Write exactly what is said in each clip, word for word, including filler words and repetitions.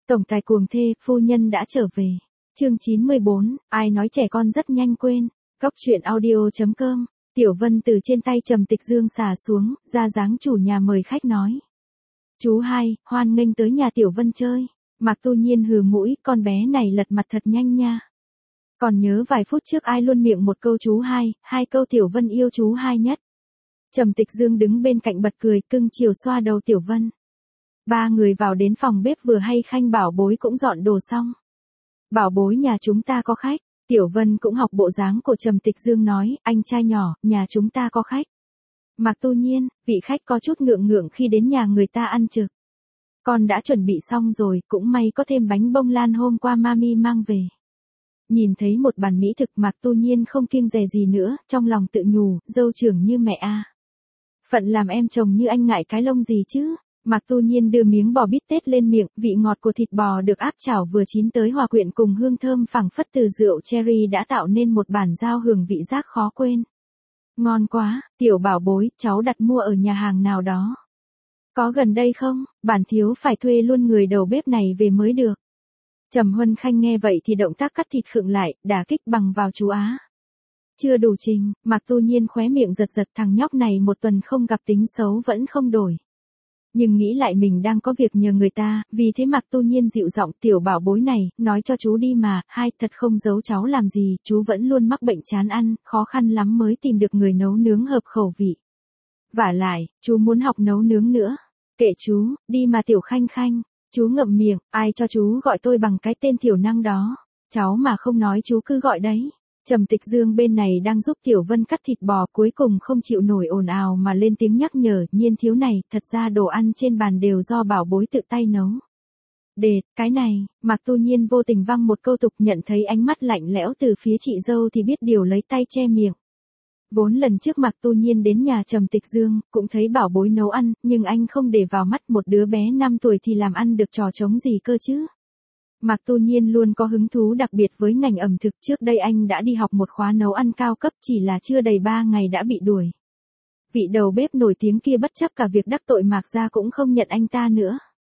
Tổng tài cuồng thê, phu nhân đã trở về. Chương chín mươi bốn, ai nói trẻ con rất nhanh quên. Góc truyện audio.com. Tiểu Vân từ trên tay Trầm Tịch Dương xà xuống, ra dáng chủ nhà mời khách nói. Chú hai, hoan nghênh tới nhà Tiểu Vân chơi. Mạc Tu Nhiên hừ mũi, con bé này lật mặt thật nhanh nha. Còn nhớ vài phút trước ai luôn miệng một câu chú hai, hai câu Tiểu Vân yêu chú hai nhất. Trầm Tịch Dương đứng bên cạnh bật cười, cưng chiều xoa đầu Tiểu Vân. Ba người vào đến phòng bếp vừa hay Khanh Bảo Bối cũng dọn đồ xong. Bảo Bối nhà chúng ta có khách. Tiểu Vân cũng học bộ dáng của Trầm Tịch Dương nói, anh trai nhỏ, nhà chúng ta có khách. Mạc Tu Nhiên, vị khách có chút ngượng ngượng khi đến nhà người ta ăn trực. Con đã chuẩn bị xong rồi, cũng may có thêm bánh bông lan hôm qua mami mang về. Nhìn thấy một bàn mỹ thực Mạc Tu Nhiên không kiêng dè gì nữa, trong lòng tự nhủ, dâu trưởng như mẹ a. Phận làm em chồng như anh ngại cái lông gì chứ. Mạc Tu Nhiên đưa miếng bò bít tết lên miệng, vị ngọt của thịt bò được áp chảo vừa chín tới hòa quyện cùng hương thơm phảng phất từ rượu cherry đã tạo nên một bản giao hưởng vị giác khó quên. Ngon quá, Tiểu Bảo Bối, cháu đặt mua ở nhà hàng nào đó. Có gần đây không, bản thiếu phải thuê luôn người đầu bếp này về mới được. Trầm Huân Khanh nghe vậy thì động tác cắt thịt khựng lại, đả kích bằng vào chú Á. Chưa đủ trình, Mạc Tu Nhiên khóe miệng giật giật, thằng nhóc này một tuần không gặp tính xấu vẫn không đổi. Nhưng nghĩ lại mình đang có việc nhờ người ta, vì thế Mạc Tu Nhiên dịu giọng, Tiểu Bảo Bối này, nói cho chú đi mà, hai, thật không giấu cháu làm gì, chú vẫn luôn mắc bệnh chán ăn, khó khăn lắm mới tìm được người nấu nướng hợp khẩu vị. Vả lại, chú muốn học nấu nướng nữa. Kệ chú, đi mà Tiểu Khanh Khanh. Chú ngậm miệng, ai cho chú gọi tôi bằng cái tên thiểu năng đó. Cháu mà không nói chú cứ gọi đấy. Trầm Tịch Dương bên này đang giúp Tiểu Vân cắt thịt bò, cuối cùng không chịu nổi ồn ào mà lên tiếng nhắc nhở, Nhiên thiếu này, thật ra đồ ăn trên bàn đều do Bảo Bối tự tay nấu. Đệt, cái này, Mạc Tu Nhiên vô tình văng một câu tục, nhận thấy ánh mắt lạnh lẽo từ phía chị dâu thì biết điều, lấy tay che miệng. Vốn lần trước Mạc Tu Nhiên đến nhà Trầm Tịch Dương, cũng thấy Bảo Bối nấu ăn, nhưng anh không để vào mắt, một đứa bé năm tuổi thì làm ăn được trò trống gì cơ chứ. Mạc Tu Nhiên luôn có hứng thú đặc biệt với ngành ẩm thực, trước đây anh đã đi học một khóa nấu ăn cao cấp, chỉ là chưa đầy ba ngày đã bị đuổi. Vị đầu bếp nổi tiếng kia bất chấp cả việc đắc tội Mạc gia cũng không nhận anh ta nữa.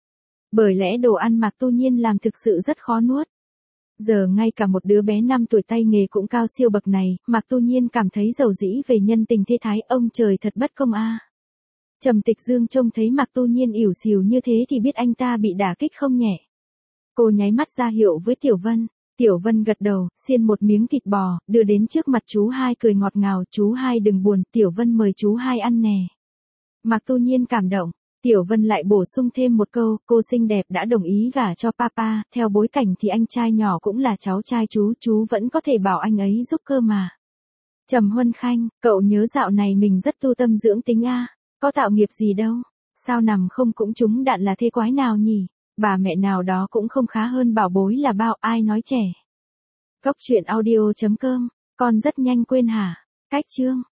Bởi lẽ đồ ăn Mạc Tu Nhiên làm thực sự rất khó nuốt. Giờ ngay cả một đứa bé năm tuổi tay nghề cũng cao siêu bậc này, Mạc Tu Nhiên cảm thấy dầu dĩ về nhân tình thế thái, ông trời thật bất công a. Trầm Tịch Dương trông thấy Mạc Tu Nhiên ỉu xìu như thế thì biết anh ta bị đả kích không nhẹ. Cô nháy mắt ra hiệu với Tiểu Vân. Tiểu Vân gật đầu, xiên một miếng thịt bò, đưa đến trước mặt chú hai, cười ngọt ngào, chú hai đừng buồn, Tiểu Vân mời chú hai ăn nè. Mạc Tu Nhiên cảm động. Tiểu Vân lại bổ sung thêm một câu, cô xinh đẹp đã đồng ý gả cho papa, theo bối cảnh thì anh trai nhỏ cũng là cháu trai chú, chú vẫn có thể bảo anh ấy giúp cơ mà. Trầm Huân Khanh, cậu nhớ dạo này mình rất tu tâm dưỡng tính a, có tạo nghiệp gì đâu, sao nằm không cũng trúng đạn là thế quái nào nhỉ, bà mẹ nào đó cũng không khá hơn Bảo Bối là bao, ai nói trẻ. Góc truyện audio.com, con rất nhanh quên hả, cách chương.